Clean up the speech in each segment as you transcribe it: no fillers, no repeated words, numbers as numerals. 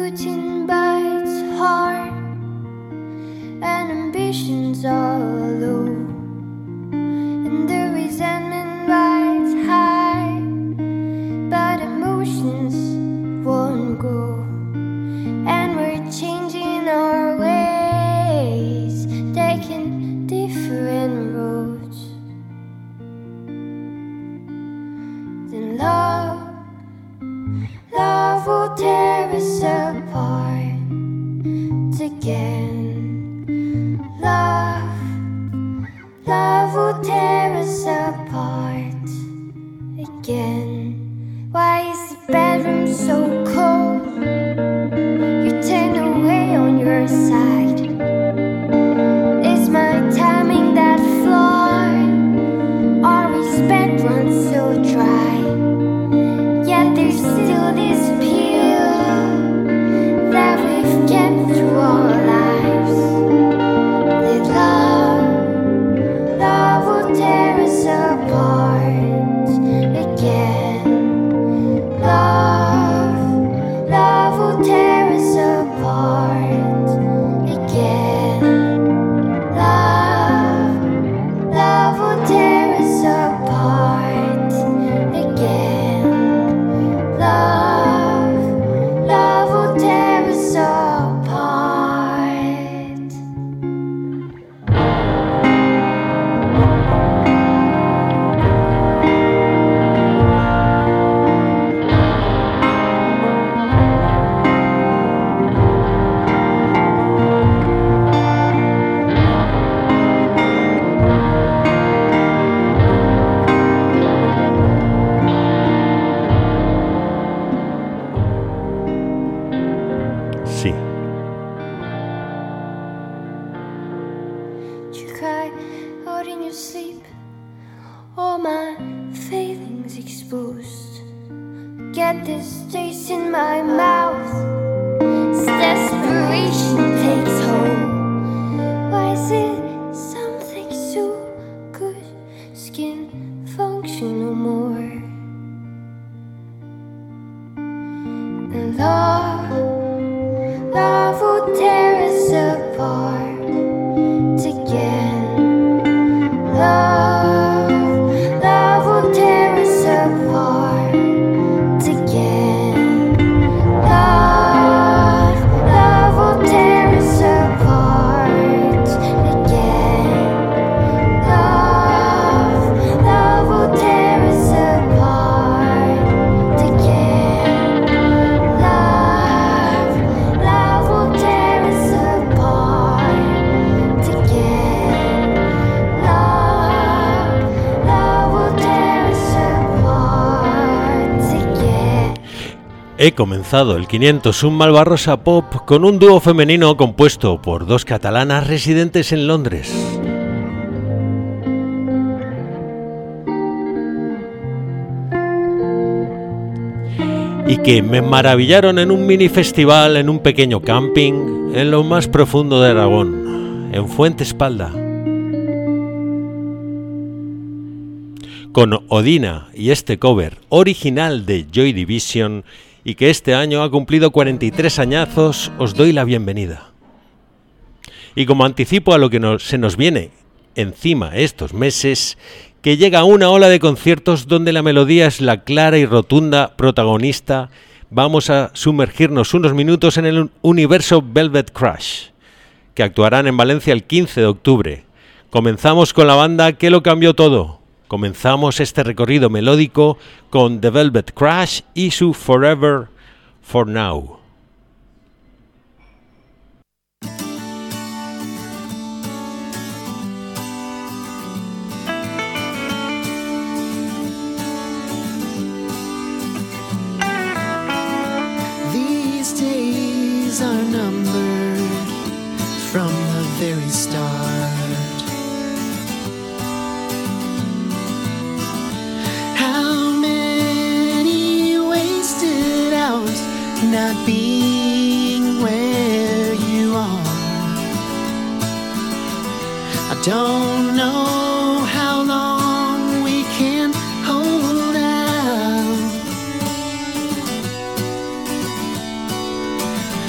routine bites hard, and ambitions are low, and the resentment rides high, but emotions won't go, and we're changing our ways, taking different roads. Then love will tear us apart again. Love will tear us apart again. Why is the bedroom so cold? You turn away on your side. Is my timing that flawed? Our respect runs so dry. Yet there's still this appeal that we've kept through our lives. That love will tear us apart again. Love will tear us apart again. Love will tear us apart again. Love will tear us apart. Sí. You cry out in your sleep, all my feelings exposed. Get this taste in my mouth, as desperation takes hold. Why is it something so good can't function no more? And love will tear us apart again. Love will tear us apart again. Love will tear us apart again. Love will tear us apart again. Love will tear us apart again. Love will tear us apart again. He comenzado el 501 Malvarrosa Pop con un dúo femenino compuesto por dos catalanas residentes en Londres. Y que me maravillaron en un mini festival en un pequeño camping en lo más profundo de Aragón, en Fuente Espalda. Con Odina y este cover original de Joy Division, y que este año ha cumplido 43 añazos, os doy la bienvenida. Y como anticipo a lo que se nos viene encima estos meses, que llega una ola de conciertos donde la melodía es la clara y rotunda protagonista, vamos a sumergirnos unos minutos en el universo Velvet Crush, que actuarán en Valencia el 15 de octubre. Comenzamos con la banda que lo cambió todo. Comenzamos este recorrido melódico con The Velvet Crush y su Forever For Now. These days are numbered from the very start. How many wasted hours not being where you are? I don't know how long we can hold out.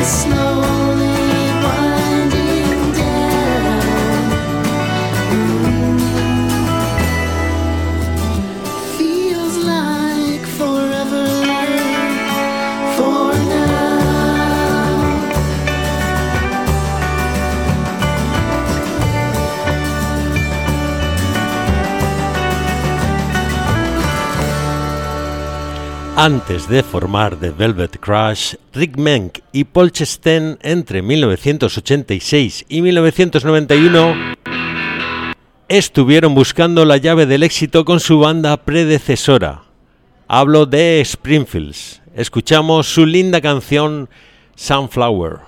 Antes de formar The Velvet Crush, Rick Menck y Paul Chesteen entre 1986 y 1991 estuvieron buscando la llave del éxito con su banda predecesora. Hablo de Springfields. Escuchamos su linda canción Sunflower.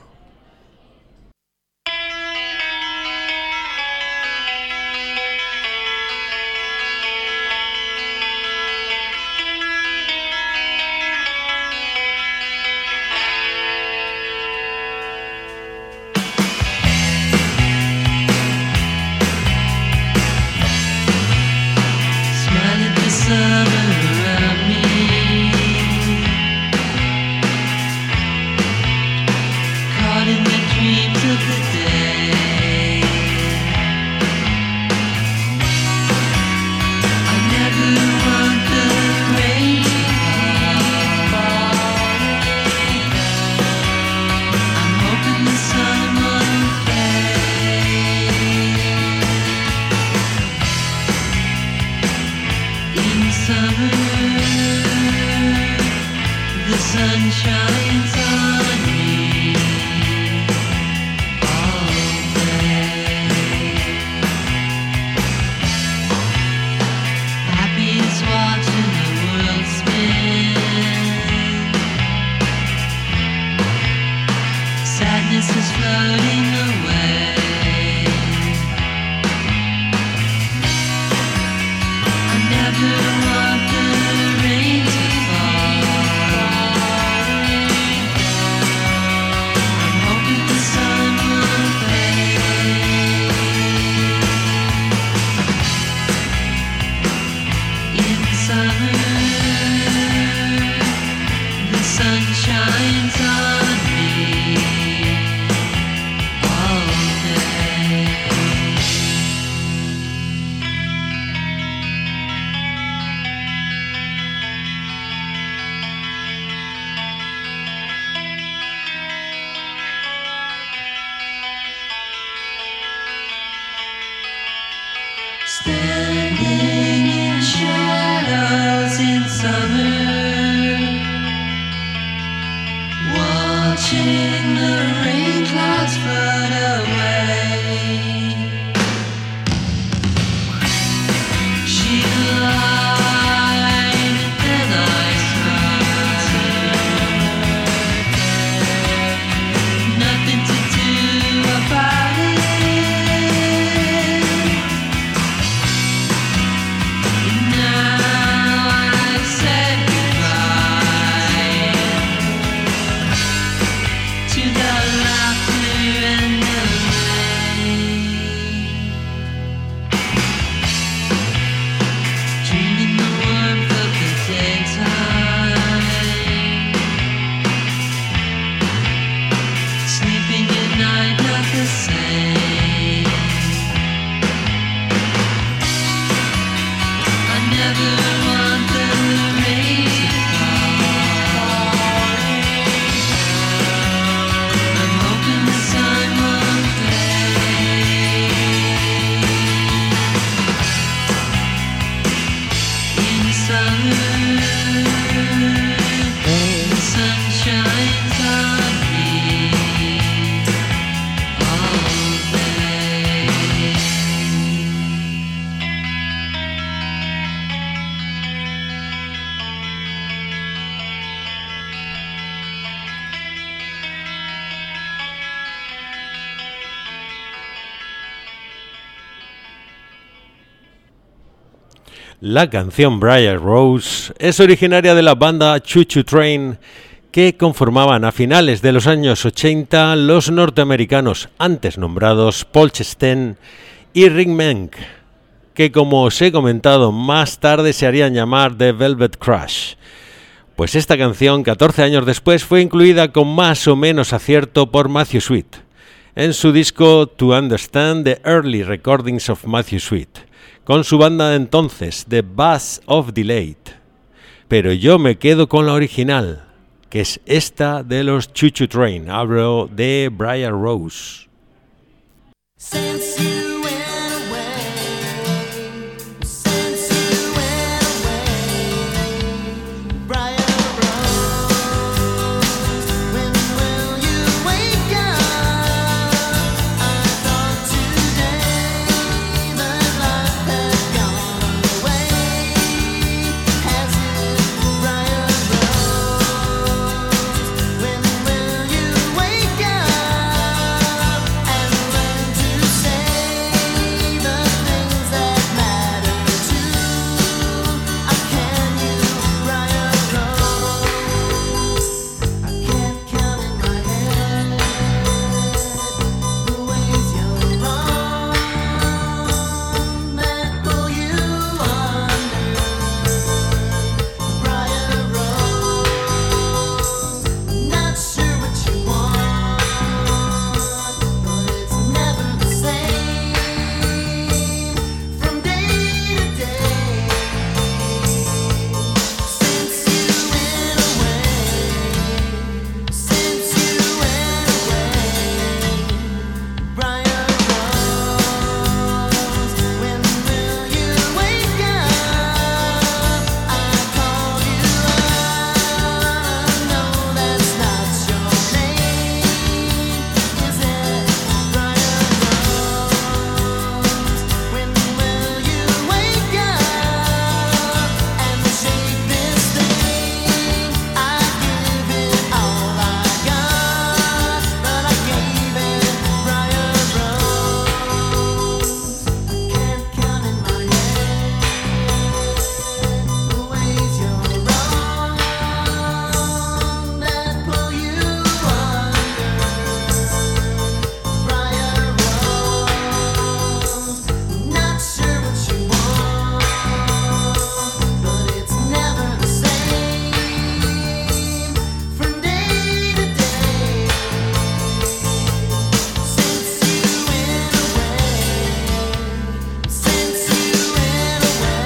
La canción Briar Rose es originaria de la banda Choo Choo Train, que conformaban a finales de los años 80 los norteamericanos antes nombrados Paul Chesteen y Rick Menck, que como os he comentado más tarde se harían llamar The Velvet Crush. Pues esta canción, 14 años después, fue incluida con más o menos acierto por Matthew Sweet en su disco To Understand the Early Recordings of Matthew Sweet, con su banda de entonces, The Buzz of Delayed. Pero yo me quedo con la original, que es esta de los Choo Choo Train, hablo de Brian Rose. Since you went away, Brian Rose, when will you wake up? I thought today that life had gone away. Has it, Brian Rose? When will you wake up and learn to say the things that matter to? Can you, Brian Rose? I can't count in my head the ways you're wrong that pull you under. Brian Rose, not sure what you want, but it's never the same from day to day. Since you went away, Brian Rose, when will you wake up? I called you up, no, that's not your name, is it? Brian Rose, when will you wake up and shake this thing? I give it all I got, but I gave it Brian Rose. I can't count in my head the ways you're wrong that pull you under. Brian Rose, not sure what you want, but it's never the same from day to day. Since you went away, since you went away.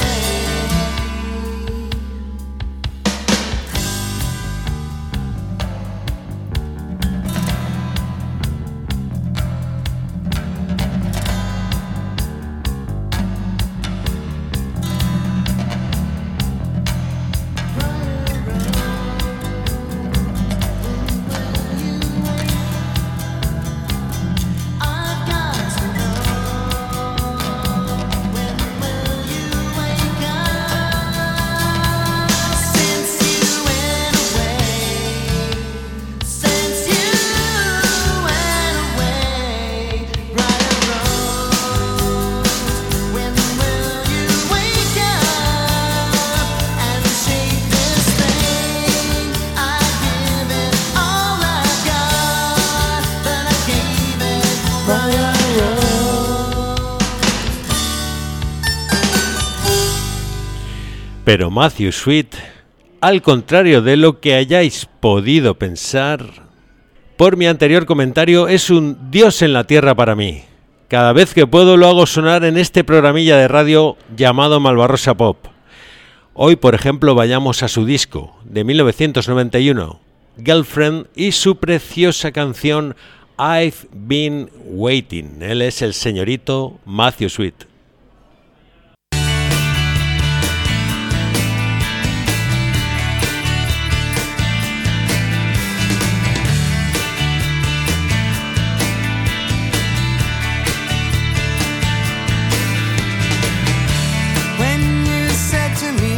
I've got to know, when will you wake up? Since you went away, since you went away, Brian Rose, when will you wake up and shake this thing? I give it all I got, but I gave it Brian Rose. Pero Matthew Sweet, al contrario de lo que hayáis podido pensar, por mi anterior comentario, es un dios en la tierra para mí. Cada vez que puedo lo hago sonar en este programilla de radio llamado Malvarrosa Pop. Hoy, por ejemplo, vayamos a su disco de 1991, Girlfriend, y su preciosa canción I've Been Waiting. Él es el señorito Matthew Sweet. When you said to me,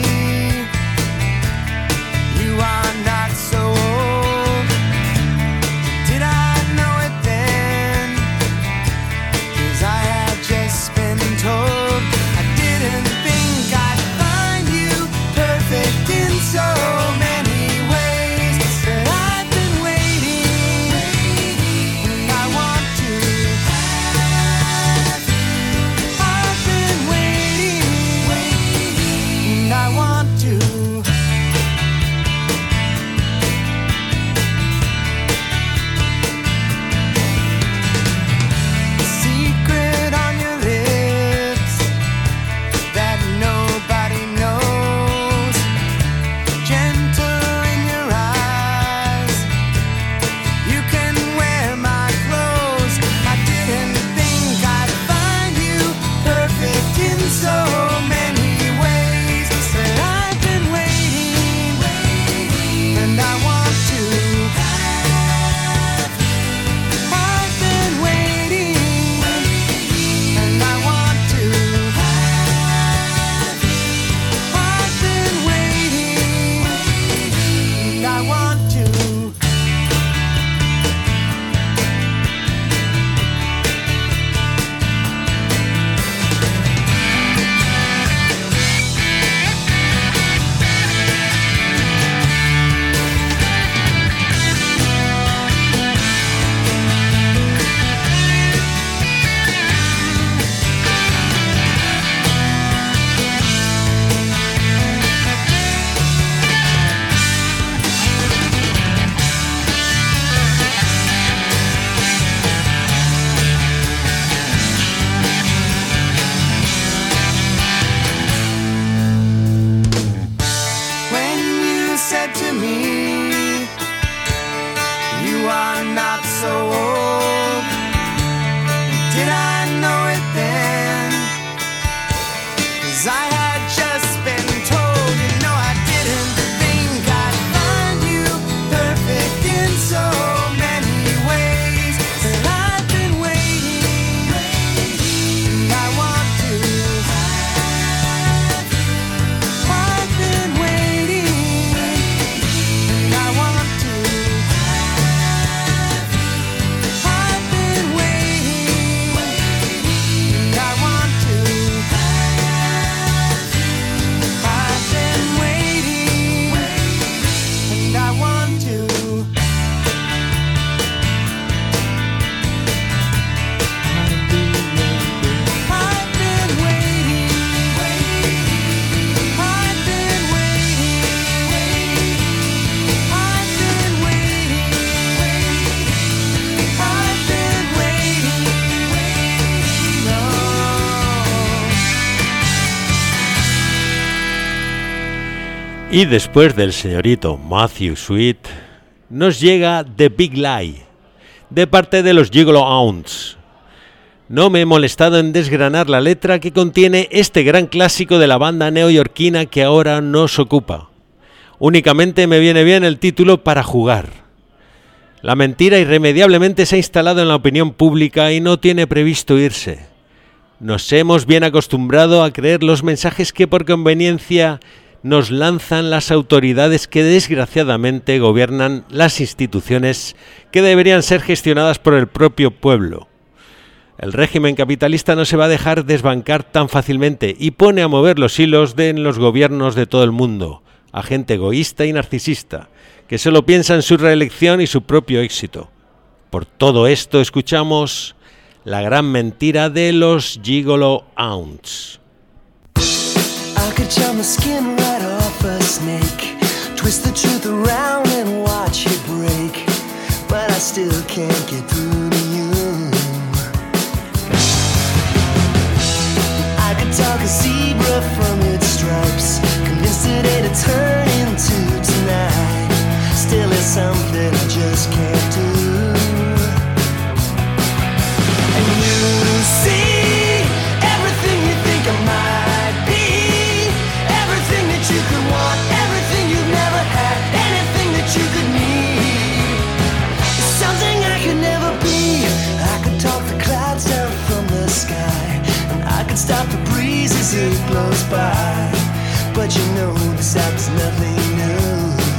you are not so old, did I know it then? 'Cause I had just been told. so old. Did I know it then? 'Cause I had just been told, you know, I didn't think I'd find you perfect in so many ways. And I've been waiting, and I want to have you. I've been waiting, and I want to have you. I've been waiting, and I want to have you. I've been waiting, and I want to. I've been waiting, I've been waiting, I've been waiting, I've been waiting, no. Y después del señorito Matthew Sweet, nos llega The Big Lie, de parte de los Gigolo Hounds. No me he molestado en desgranar la letra que contiene este gran clásico de la banda neoyorquina que ahora nos ocupa. Únicamente me viene bien el título para jugar. La mentira irremediablemente se ha instalado en la opinión pública y no tiene previsto irse. Nos hemos bien acostumbrado a creer los mensajes que por conveniencia nos lanzan las autoridades que desgraciadamente gobiernan las instituciones que deberían ser gestionadas por el propio pueblo. El régimen capitalista no se va a dejar desbancar tan fácilmente y pone a mover los hilos en los gobiernos de todo el mundo, a gente egoísta y narcisista, que solo piensa en su reelección y su propio éxito. Por todo esto escuchamos la gran mentira de los Gigolo Hounds. I could charm the skin right off a snake, twist the truth around and watch it break, but I still can't get through to you. I could talk a zebra from its stripes, convinced it ain't a turn into tonight. Still it's something I just can't do. And you see everything you think I might be, everything that you could want, everything you've never had, anything that you could need. It's something I could never be. I could talk the clouds down from the sky, and I could stop the breeze as it blows by. But you know this app's nothing new.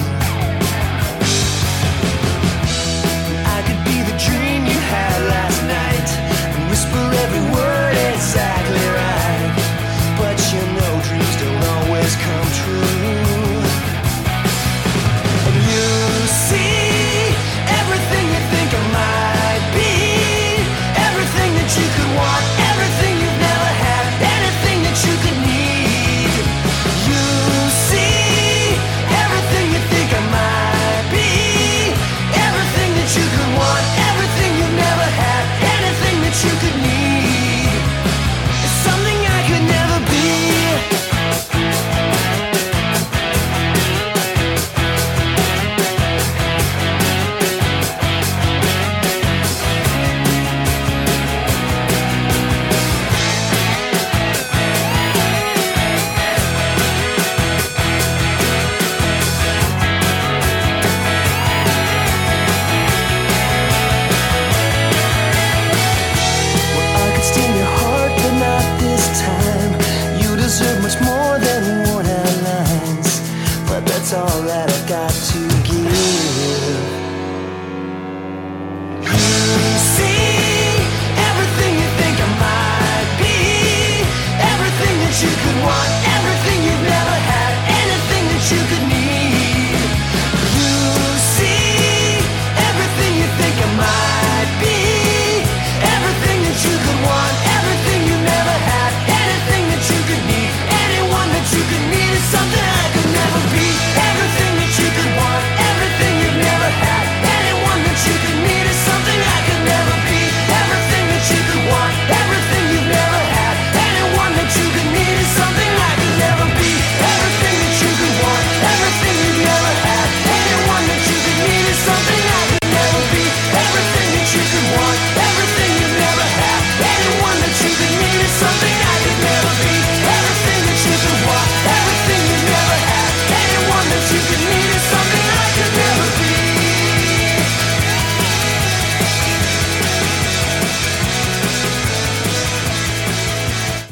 I could be the dream you had last night and whisper every word exactly right. But you know dreams don't always come true. And you see everything you think I might be, everything that you could want, everything you've never had, anything that you could need. You see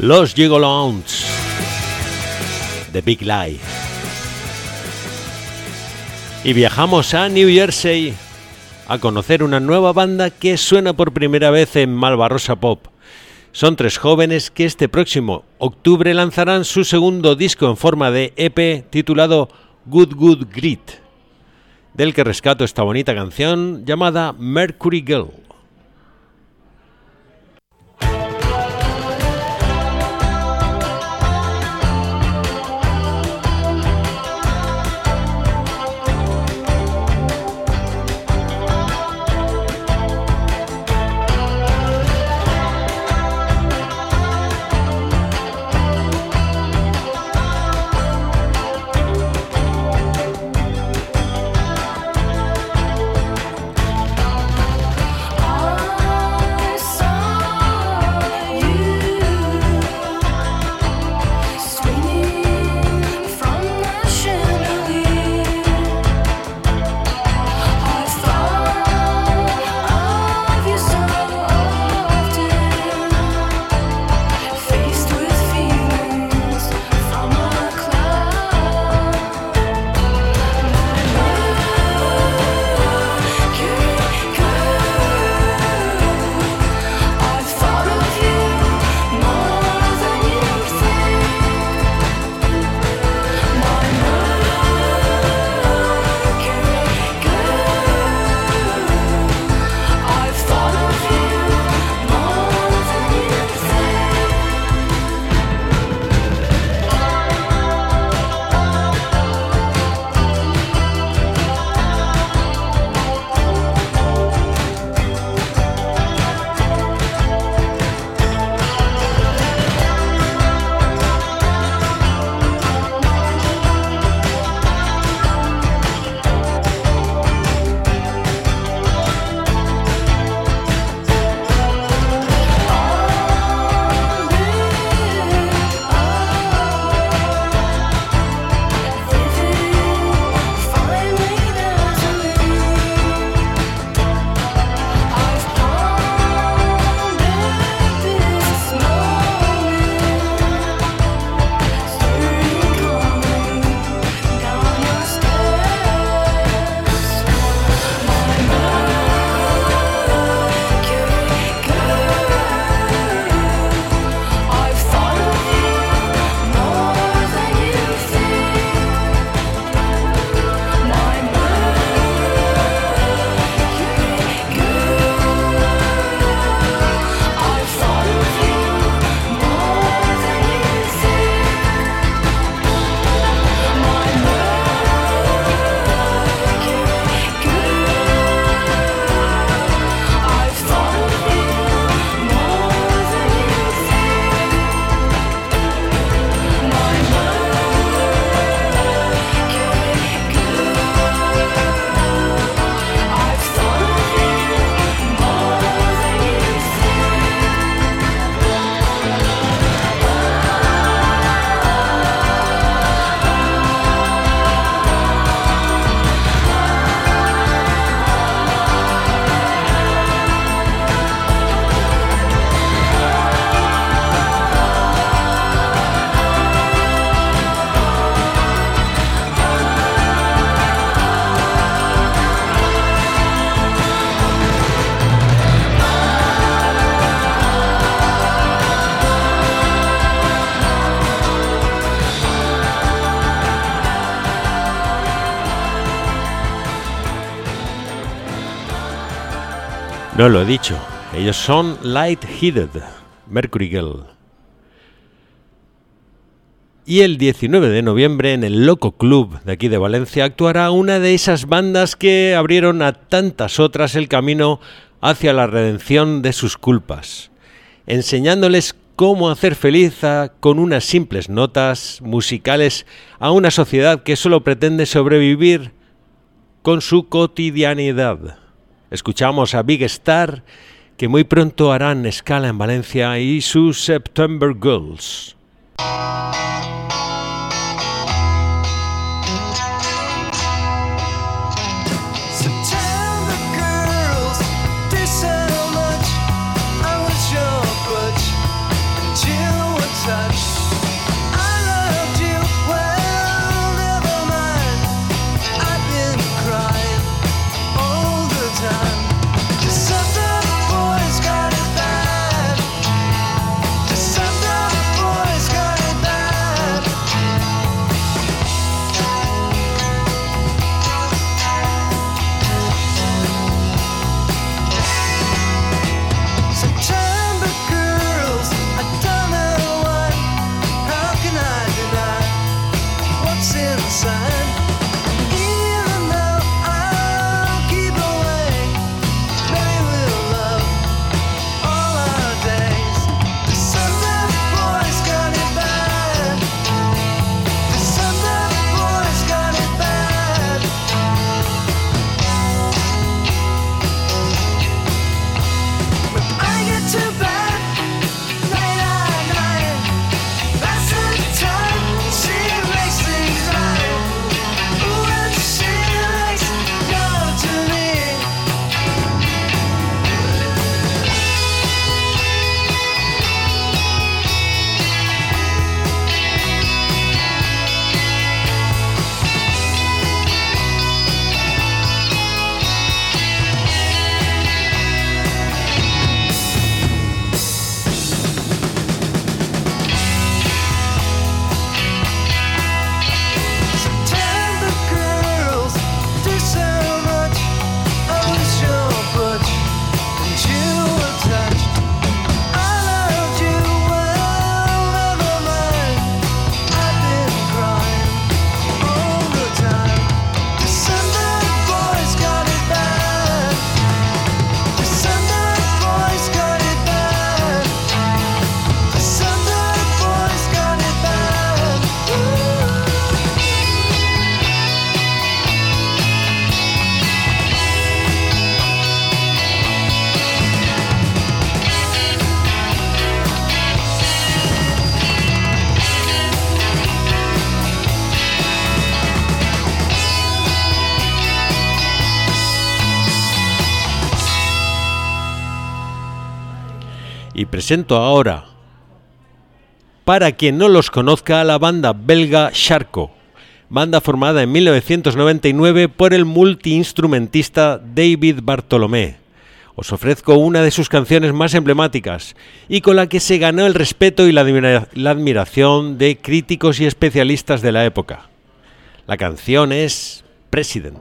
Los Gigolounds, The Big Lie. Y viajamos a New Jersey a conocer una nueva banda que suena por primera vez en Malvarrosa Pop. Son 3 jóvenes que este próximo octubre lanzarán su segundo disco en forma de EP titulado Good Good Grit, del que rescato esta bonita canción llamada Mercury Girl. No lo he dicho, ellos son Light-Headed, Mercury Girl. Y el 19 de noviembre en el Loco Club de aquí de Valencia actuará una de esas bandas que abrieron a tantas otras el camino hacia la redención de sus culpas, enseñándoles cómo hacer feliz con unas simples notas musicales a una sociedad que solo pretende sobrevivir con su cotidianidad. Escuchamos a Big Star, que muy pronto harán escala en Valencia, y sus September Girls. They said how much I was your butch, Jill, what Y presento ahora, para quien no los conozca, a la banda belga Charco, banda formada en 1999 por el multiinstrumentista David Bartolomé. Os ofrezco una de sus canciones más emblemáticas y con la que se ganó el respeto y la admiración de críticos y especialistas de la época. La canción es President.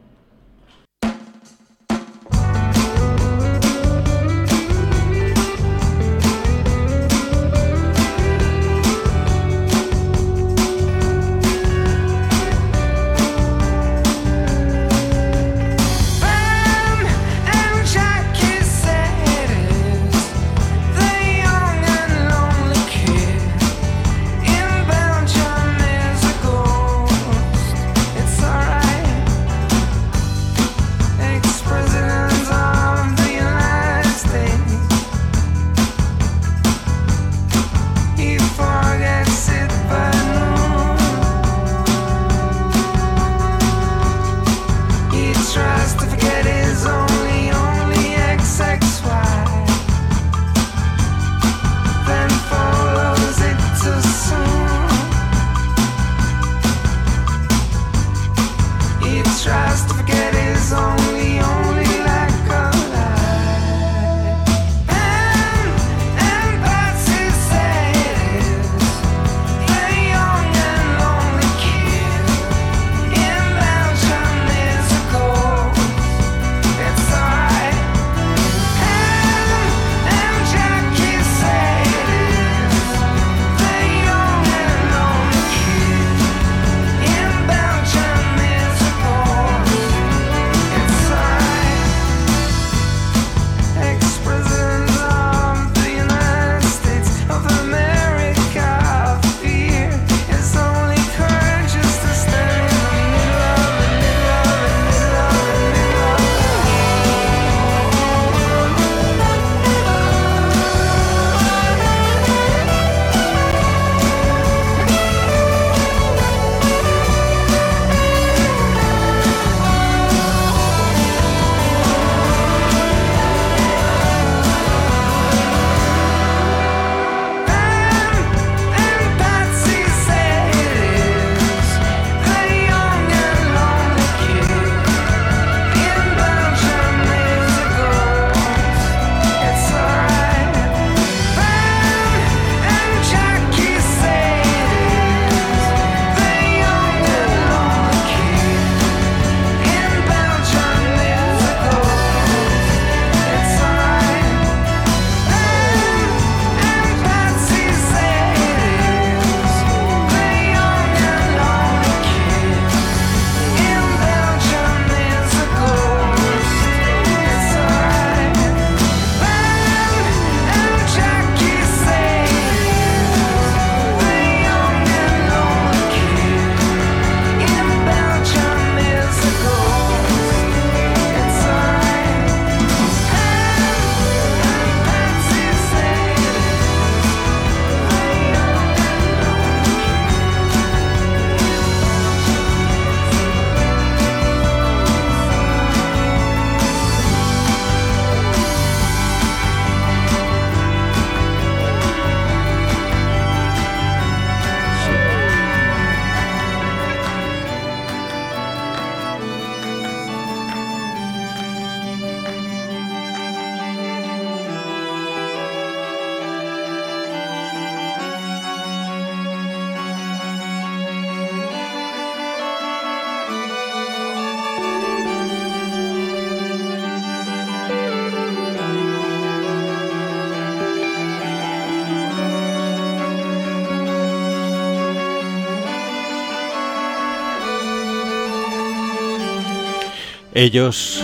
Ellos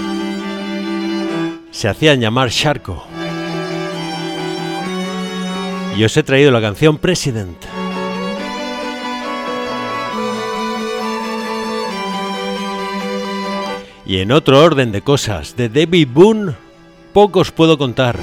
se hacían llamar Charco. Y os he traído la canción President. Y en otro orden de cosas, de David Boone, poco os puedo contar.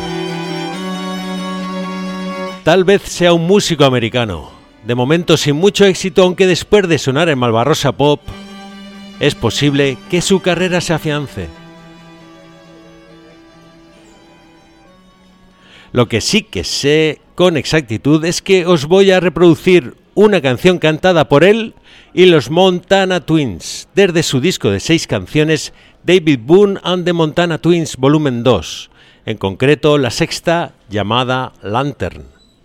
Tal vez sea un músico americano, de momento sin mucho éxito, aunque después de sonar en Malvarrosa Pop, es posible que su carrera se afiance. Lo que sí que sé con exactitud es que os voy a reproducir una canción cantada por él y los Montana Twins, desde su disco de 6 canciones, David Boone and the Montana Twins Volumen 2, en concreto la sexta llamada Lantern.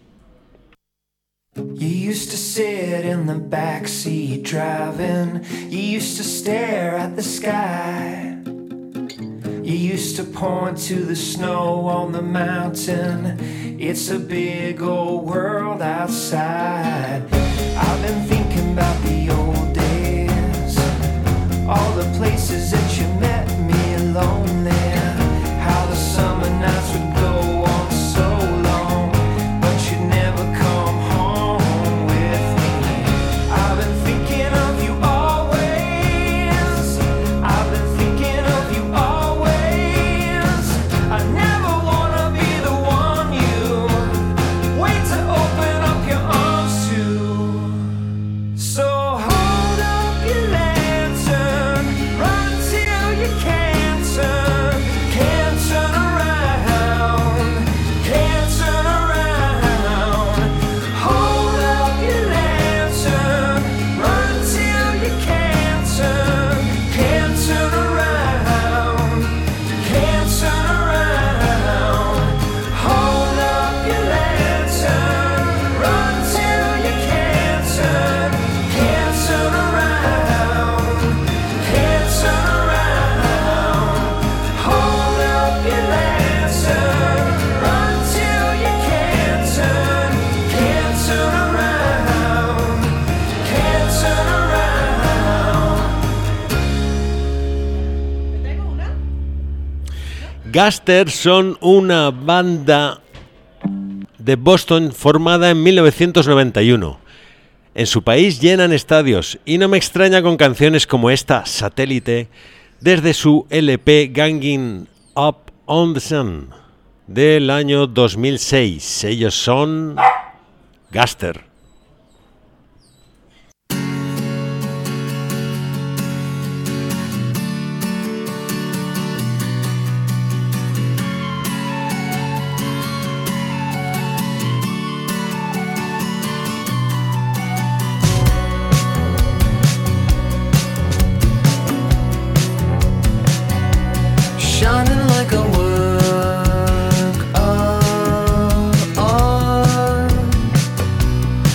You used to sit in the backseat driving. You used to stare at the sky. You used to point to the snow on the mountain. It's a big old world outside. I've been thinking about the old days, all the places that you met me alone there. How the summer nights would go on so long, but you'd never come home with me. I've been thinking of you always. I've been thinking of you always. I never wanna be the one you wait to open up your arms to. So hold up your lantern, run till you can't turn around, can't turn around. Hold up your lantern, run till you can't turn around, can't turn around. Hold up your lantern, run till you can't turn around, can't turn around. Hold up your lantern, run till you can't turn around, can't turn around. Gaster son una banda de Boston formada en 1991. En su país llenan estadios y no me extraña con canciones como esta, Satélite, desde su LP Ganging Up on the Sun del año 2006. Ellos son Gaster. Shining like a work of art.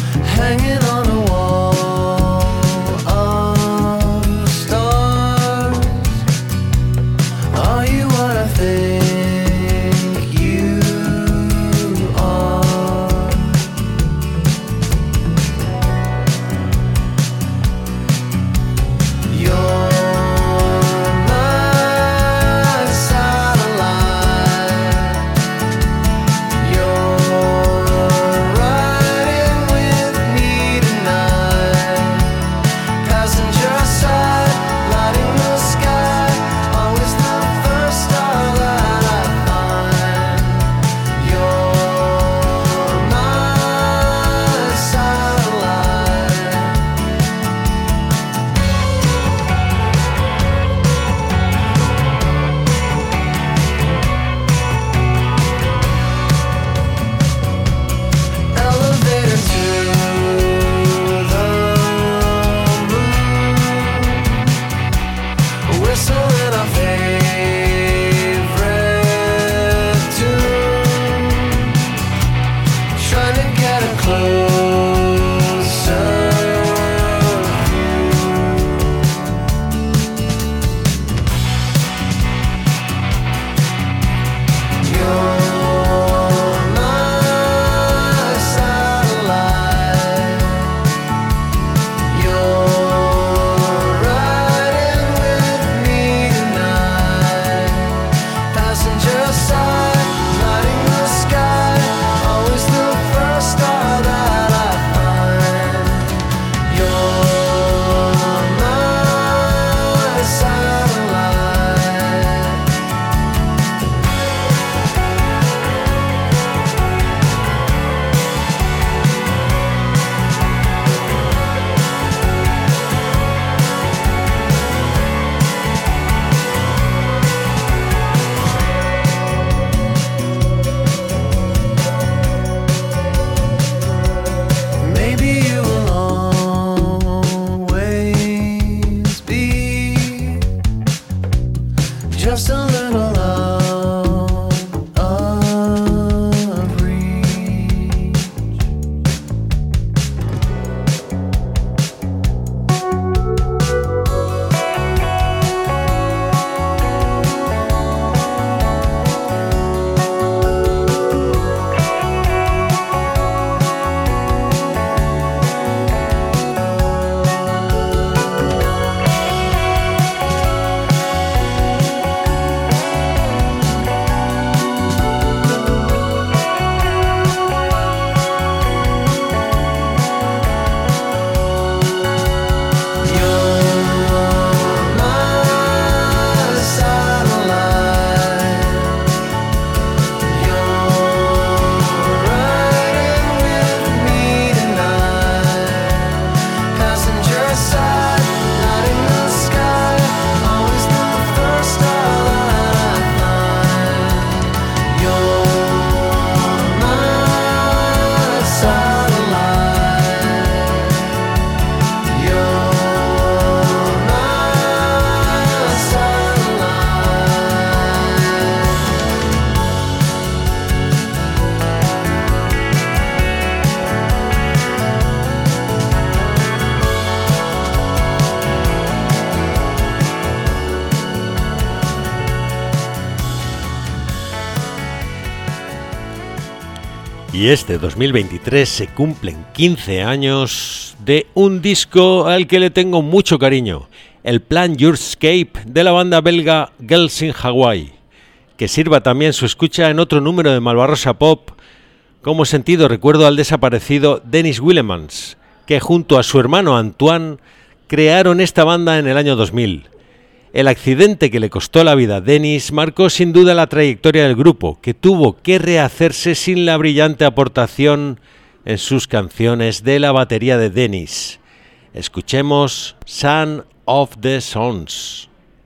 Y este 2023 se cumplen 15 años de un disco al que le tengo mucho cariño, el Plan Your Escape de la banda belga Girls in Hawaii, que sirva también su escucha en otro número de Malvarrosa Pop. Como sentido recuerdo al desaparecido Dennis Willemans, que junto a su hermano Antoine crearon esta banda en el año 2000. El accidente que le costó la vida a Dennis marcó sin duda la trayectoria del grupo, que tuvo que rehacerse sin la brillante aportación en sus canciones de la batería de Dennis. Escuchemos Son of the Sons.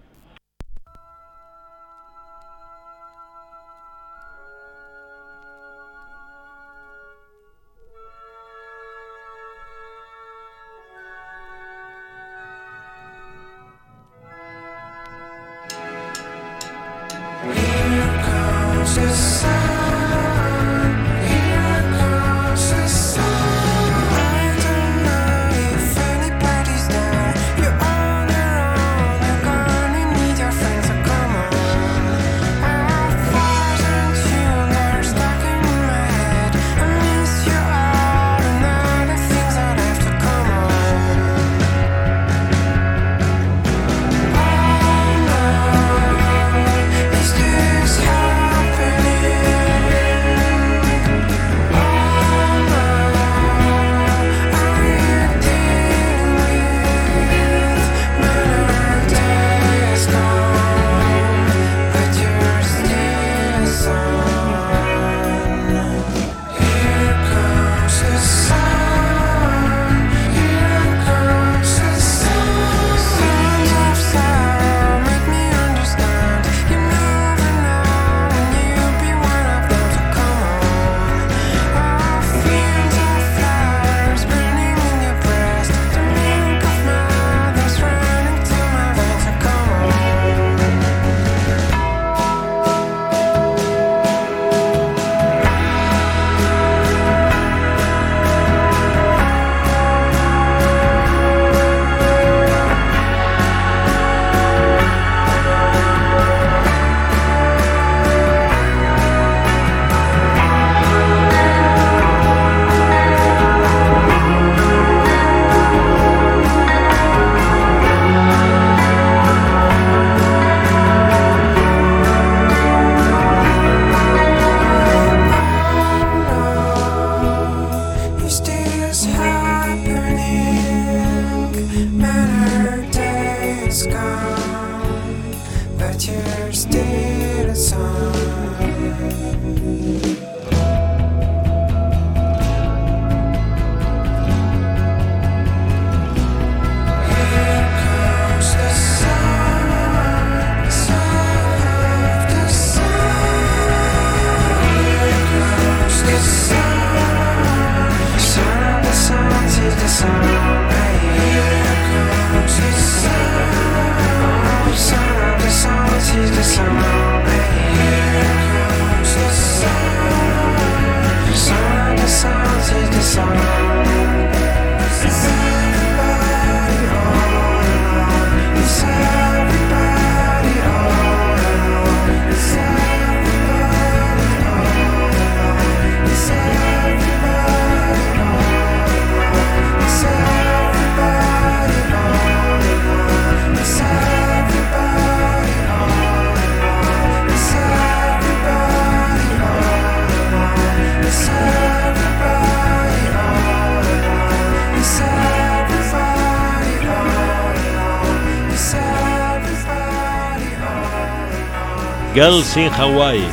Girls in Hawaii,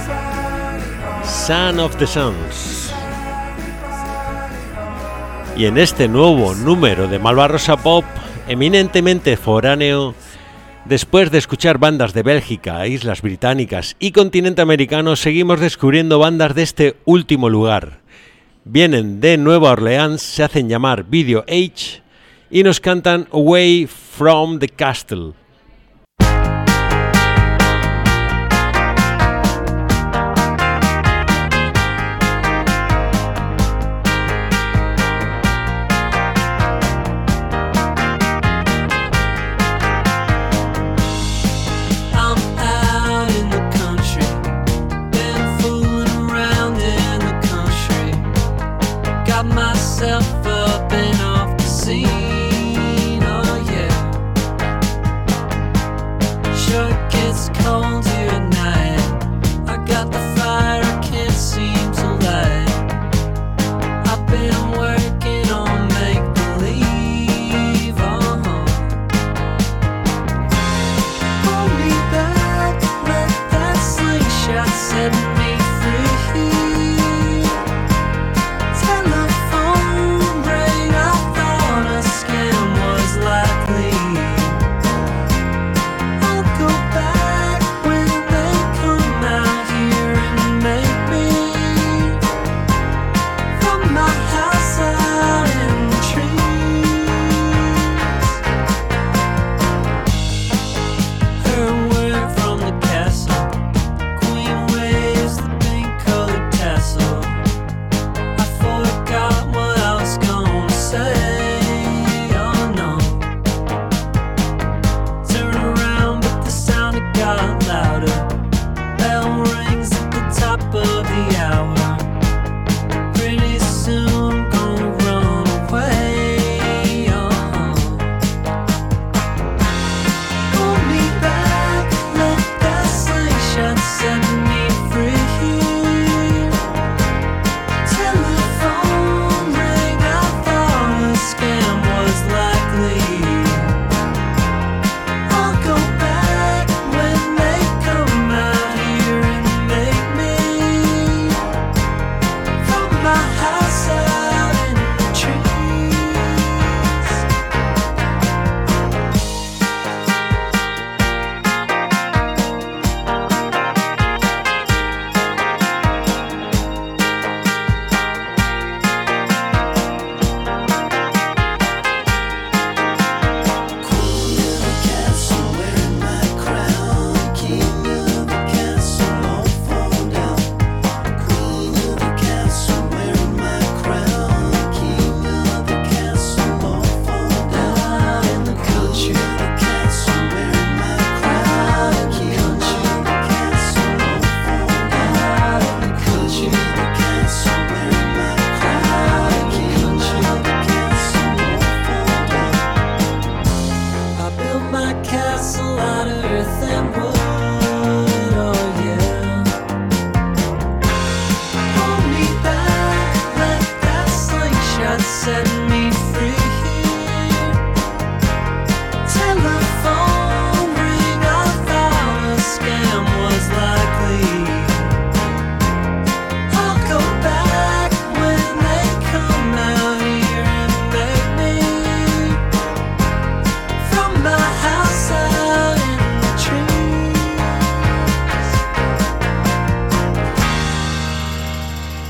Son of the Sons. Y en este nuevo número de Malvarrosa Pop, eminentemente foráneo, después de escuchar bandas de Bélgica, Islas Británicas y continente americano, seguimos descubriendo bandas de este último lugar. Vienen de Nueva Orleans, se hacen llamar Video Age y nos cantan Away from the Castle. Out in the country, been fooling around in the country.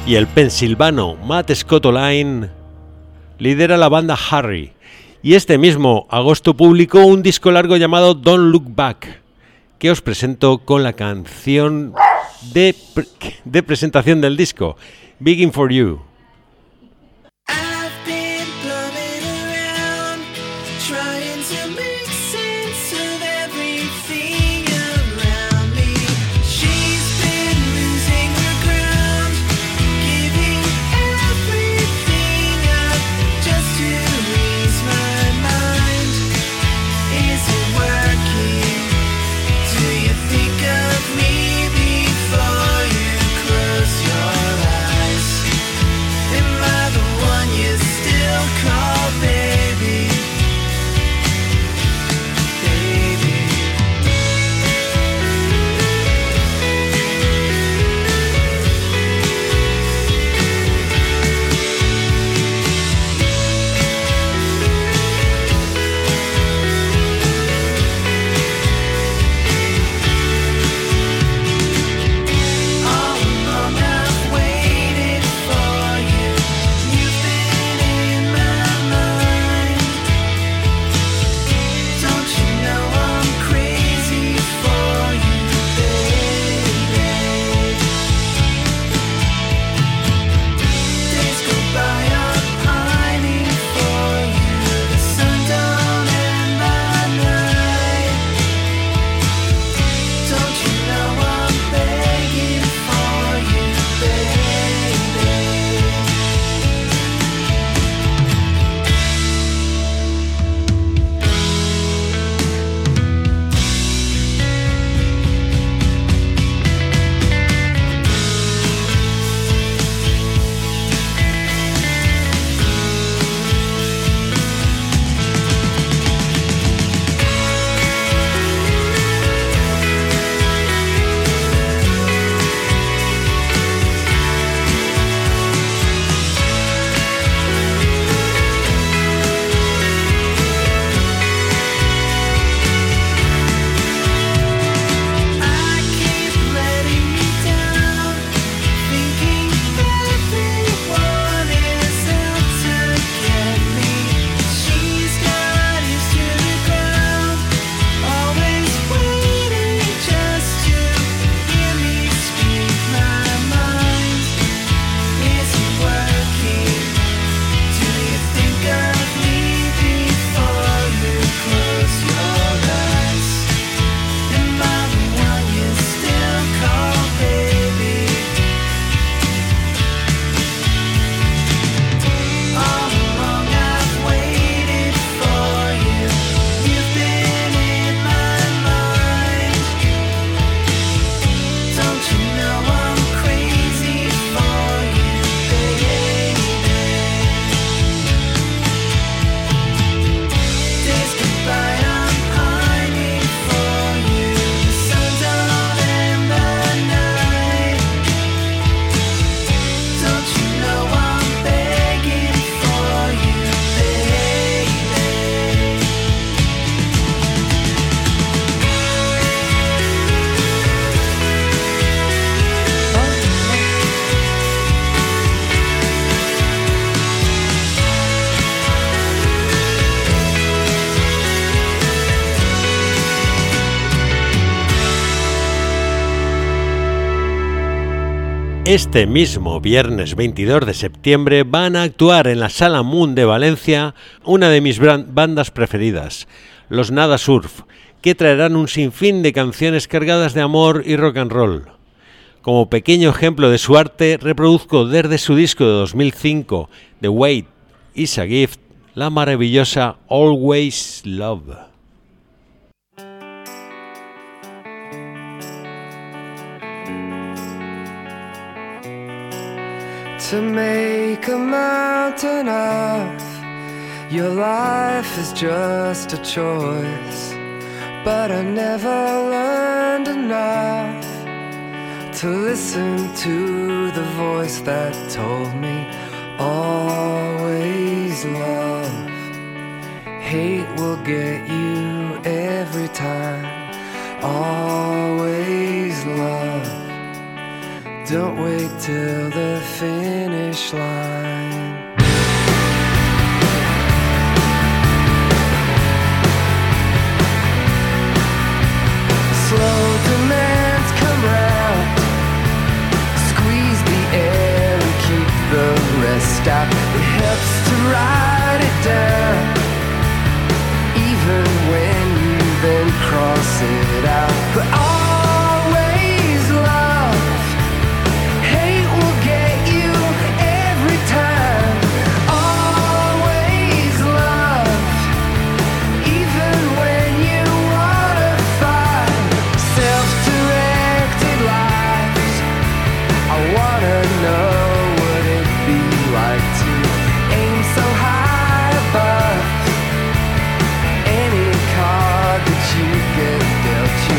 y el pensilvano Matt Scott O'Line lidera la banda Harry, y este mismo agosto publicó un disco largo llamado Don't Look Back, que os presento con la canción de presentación del disco, Begging for You. I've been blowing around, trying to make sense of everything around me. She's been losing her ground, giving everything up just to ease my mind. Is it working? Do you think of me before you close your eyes? Am I the one you still call baby? Baby. All along I've waited for you. You've been in my mind. Don't you know I'm crazy for you, baby? Days go by, I'm pining for you. The sun don't end my night. Don't you know I'm begging for you, baby? I keep letting you down, thinking everyone is out to get me. She's got ears to the ground, always waiting just to hear me speak my mind. Is it working? Do you think of me before you close your eyes? Am I the one you still call baby? All along I've waited for you. You've been in my mind. Don't you know I'm crazy for you, baby? Days go by, I'm pining for you. The sun don't end the night. Don't you know I'm begging for you, baby? Este mismo viernes 22 de septiembre van a actuar en la Sala Moon de Valencia una de mis bandas preferidas, los Nada Surf, que traerán un sinfín de canciones cargadas de amor y rock and roll. Como pequeño ejemplo de su arte, reproduzco desde su disco de 2005, The Wait is a Gift, la maravillosa Always Love. To make a mountain of your life is just a choice, but I never learned enough to listen to the voice that told me always love. Hate will get you every time. Always love. Don't wait till the finish line. Slow demands come round, squeeze the air and keep the rest out. It helps to write it down, even when you then cross it out. But always love, hate will get you every time. Always love, even when you wanna fight. Self-directed lives, I wanna know what it'd be like to aim so high above any card that you get dealt you.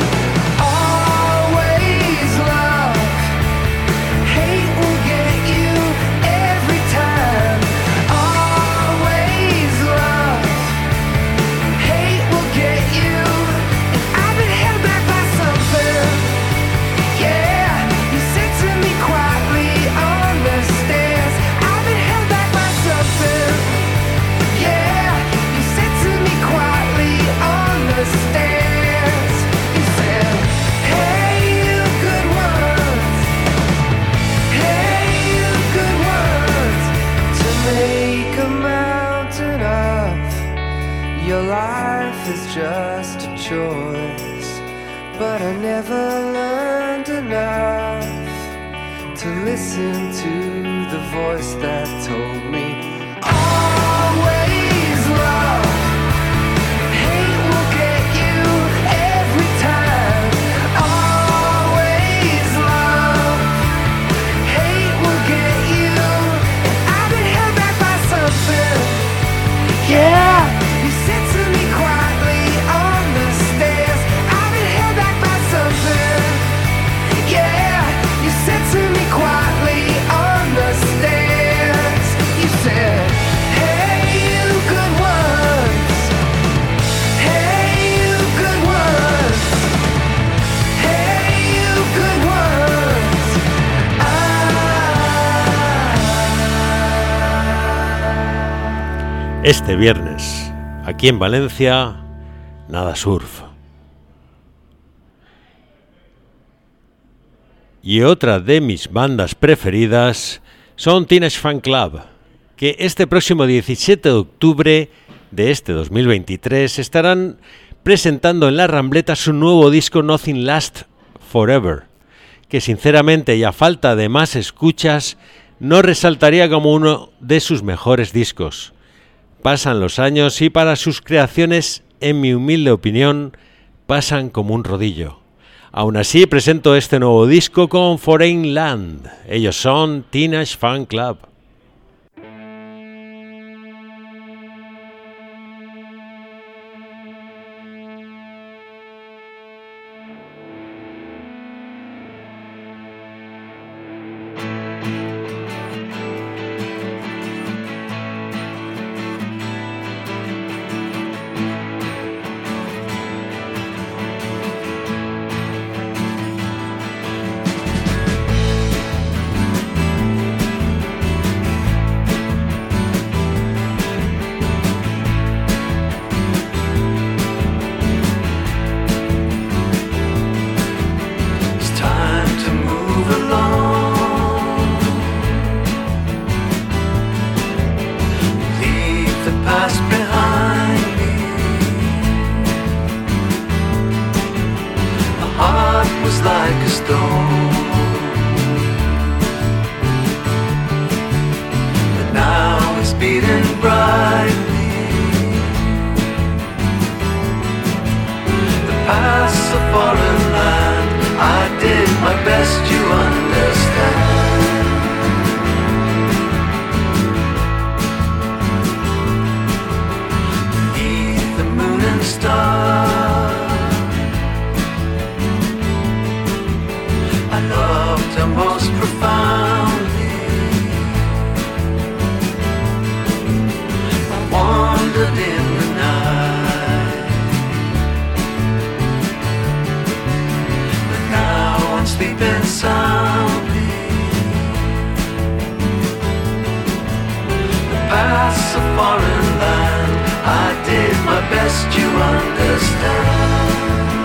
Always love, hate will get you every time. Always love, hate will get you. And I've been held back by something. Yeah, you said to me quietly on the stairs. I've been held back by something. Yeah, you said to me quietly on the stairs. You said, hey, you good ones. Hey, you good ones. To make a mountain of your life is just a choice. But I never learned enough to listen to the voice that told me always love, hate will get you every time. Always love, hate will get you. And I've been held back by something. Yeah, you said to me quietly on the stairs. I've been held back by something. Yeah, you said to me quietly on the stairs. You said, hey, you good ones. Hey, you good ones. Hey, you good ones. Este viernes, aquí en Valencia, nada surf. Y otra de mis bandas preferidas son Teenage Fan Club, que este próximo 17 de octubre de este 2023 estarán presentando en La Rambleta su nuevo disco Nothing Lasts Forever, que sinceramente y a falta de más escuchas no resaltaría como uno de sus mejores discos. Pasan los años y para sus creaciones, en mi humilde opinión, pasan como un rodillo. Aún así, presento este nuevo disco con Foreign Land. Ellos son Teenage Fan Club. It's time to move along. Leave the past behind me. My heart was like a stone, but now it's beating brightly. The past's a foreign land. I did my best, you understand. Beneath the moon and stars, I loved her most profoundly. I wandered in the night, but now I'm sleeping sound. best, you understand.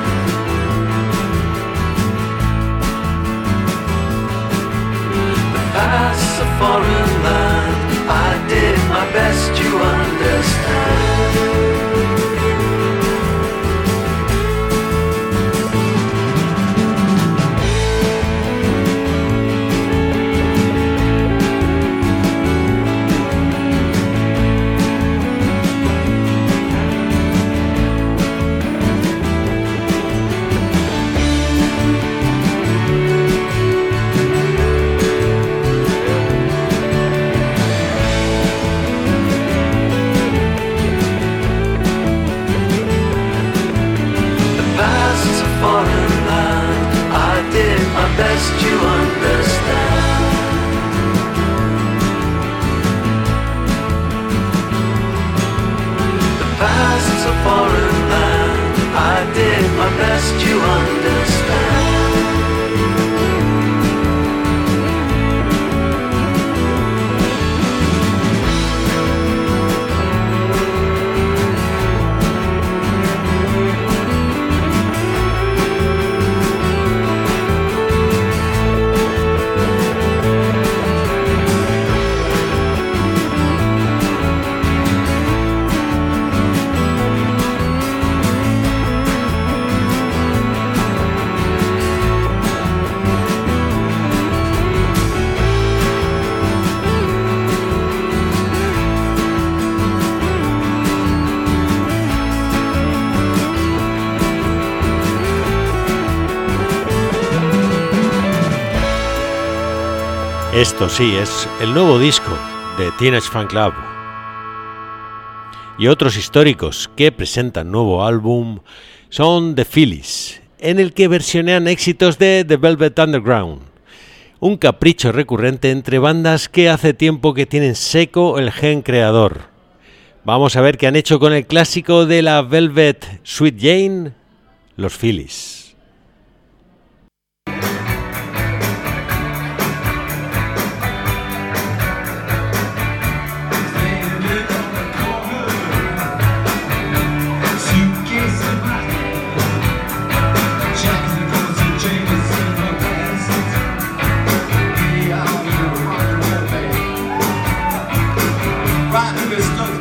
The past's a foreign land, I did my best, you understand. Best you understand. The past's a foreign land, I did my best, you understand. Esto sí, es el nuevo disco de Teenage Fan Club. Y otros históricos que presentan nuevo álbum son The Phillies, en el que versionean éxitos de The Velvet Underground. Un capricho recurrente entre bandas que hace tiempo que tienen seco el gen creador. Vamos a ver qué han hecho con el clásico de la Velvet, Sweet Jane, los Phillies.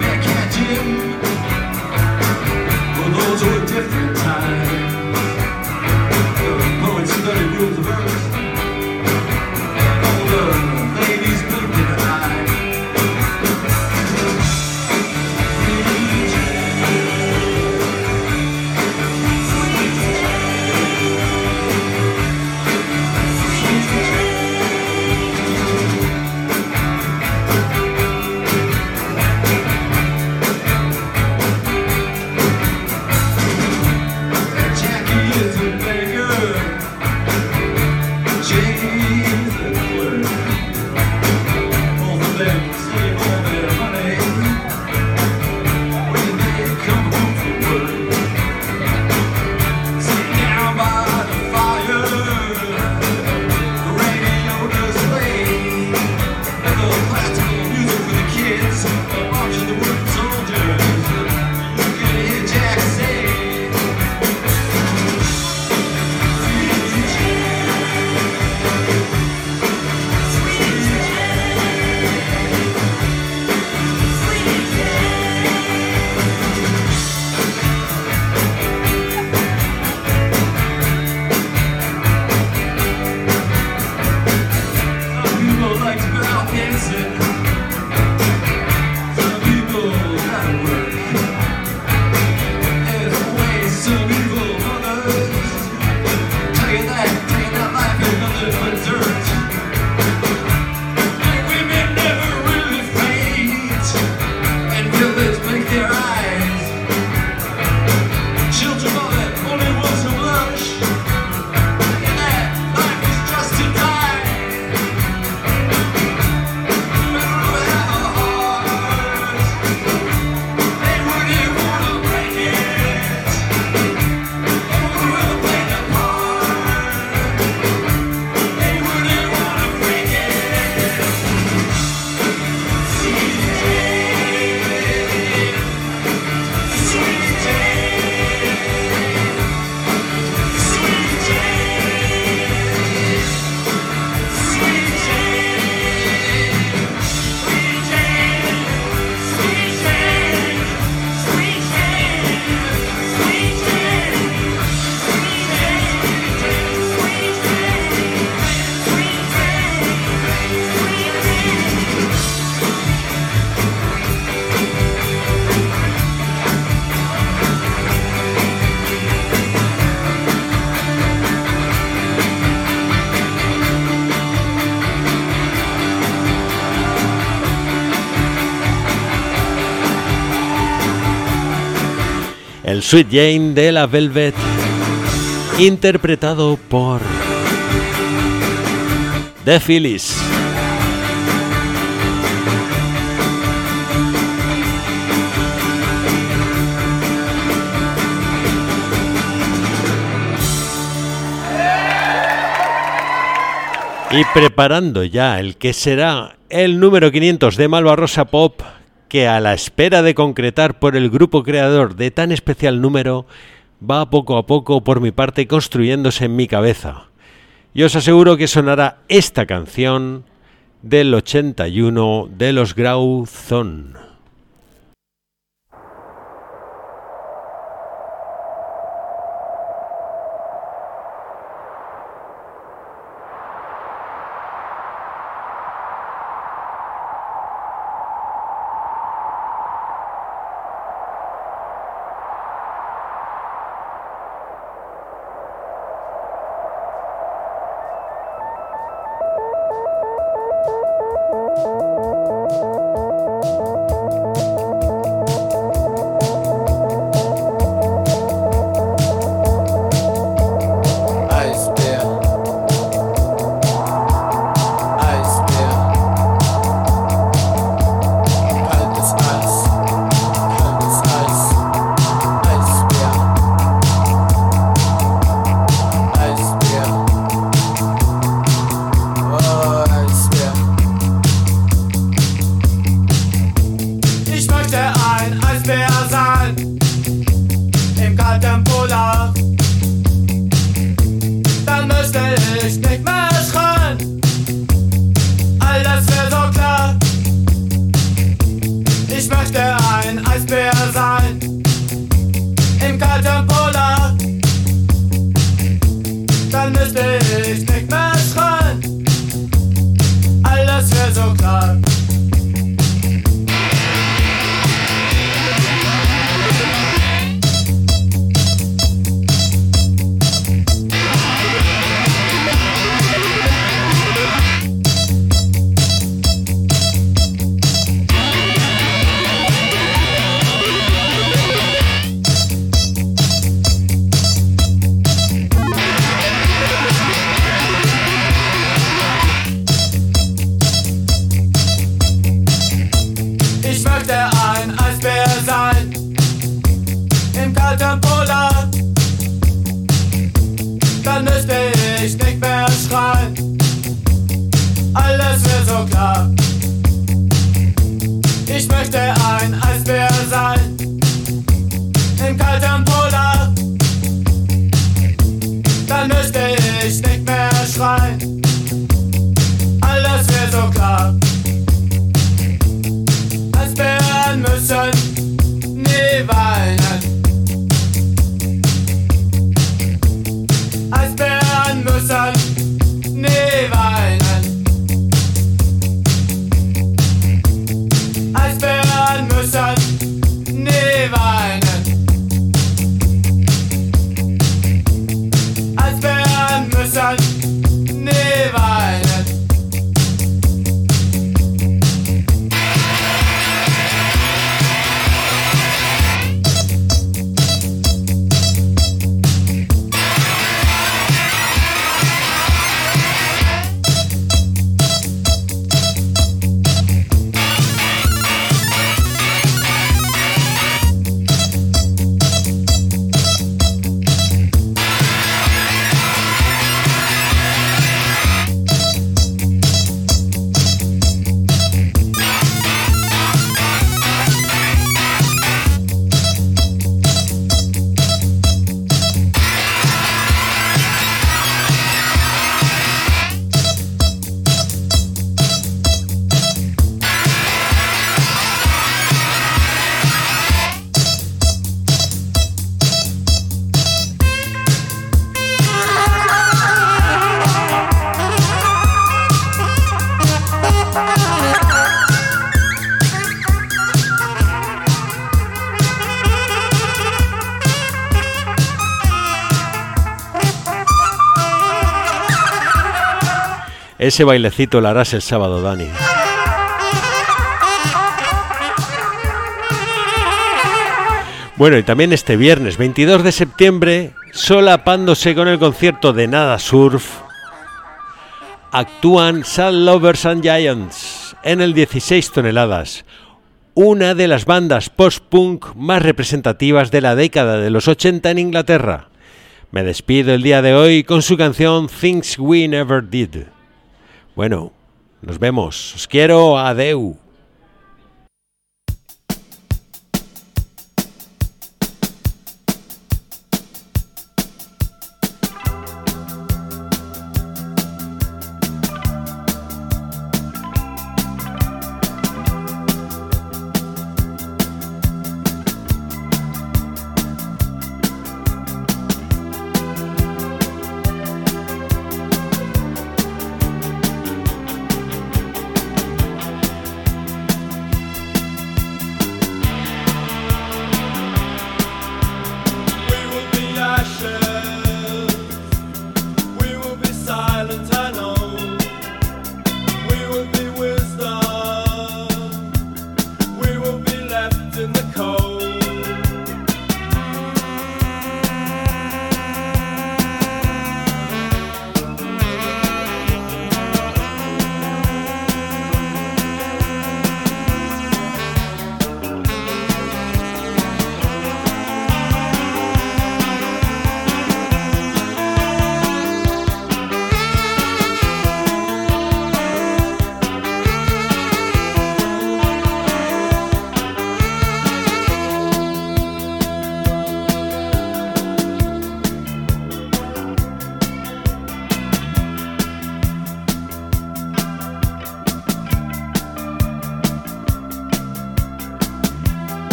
Different times. el Sweet Jane de la Velvet, interpretado por The Phillies. Y preparando ya el que será el número 500 de Malvarrosa Pop, que a la espera de concretar por el grupo creador de tan especial número, va poco a poco por mi parte construyéndose en mi cabeza. Y os aseguro que sonará esta canción del 81 de los Grauzón. Ese bailecito lo harás el sábado, Dani. Bueno, y también este viernes 22 de septiembre, solapándose con el concierto de Nada Surf, actúan Sad Lovers and Giants en el 16 toneladas, una de las bandas post-punk más representativas de la década de los 80 en Inglaterra. Me despido el día de hoy con su canción Things We Never Did. Bueno, nos vemos. Os quiero. Adeu.